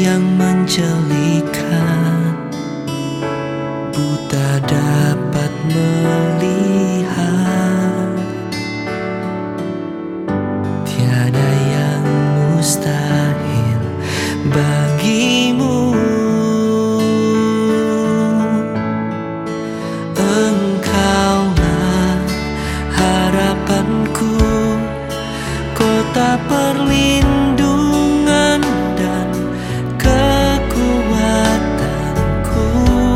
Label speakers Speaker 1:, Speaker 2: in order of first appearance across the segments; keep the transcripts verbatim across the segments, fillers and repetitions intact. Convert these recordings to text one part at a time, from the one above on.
Speaker 1: yang menjelikan, buta dapat melihat. Tiada yang mustahil bagimu. Engkaulah harapanku, kota perlindungan dan kekuatanku,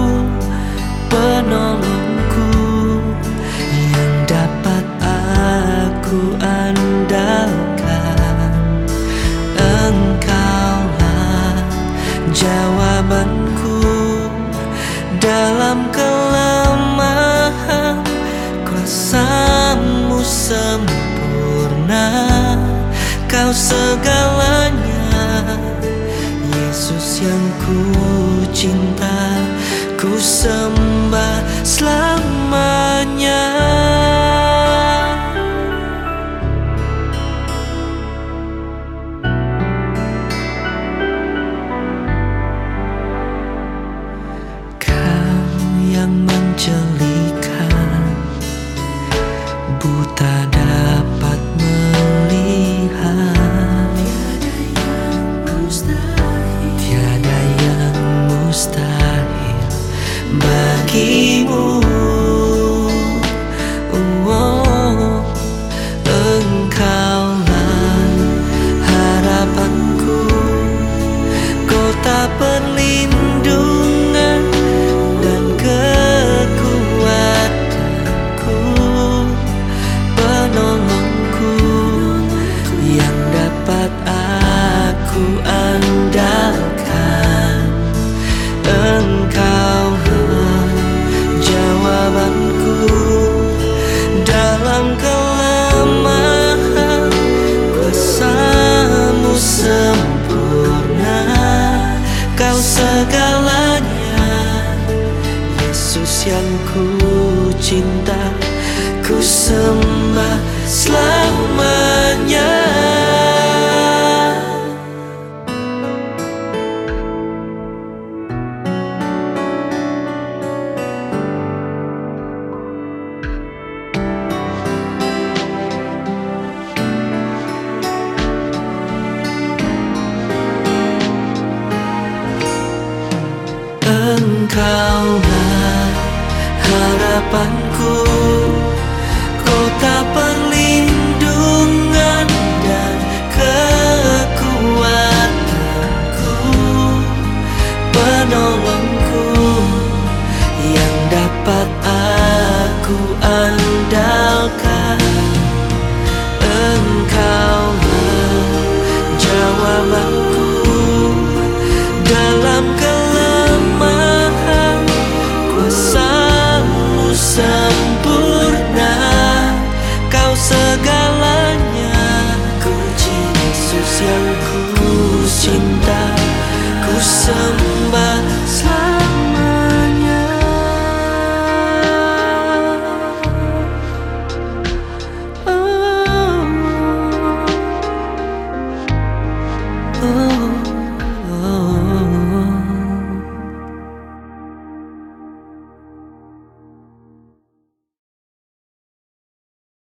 Speaker 1: penolongku yang dapat aku andalkan. Engkaulah jawabanku dalam kelemahan, kuasamu sempurna, kau segalanya. Yesus yang ku cinta, ku sembah selamanya. Kau yang menjelikan, buta dapat melihat. Tiada yang mustahil bagimu. Oh, engkaulah harapanku, kota perlindungan dan kekuatanku, penolongku yang dapat aku andalkan. Engkaulah jawabanku dalam kelemahan, kuasamu sempurna, kau segalanya. Yesus yang ku cinta, ku sembah selamanya. Engkaulah harapanku, kota perlindungan dan kekuatanku, penolongku yang dapat aku andalkan. Engkaulah jawabanku dalam kelemahan, kuasamu sempurna, kau segalanya. Kunci Yesus yang ku cinta, ku sembah selamanya. Oh, oh.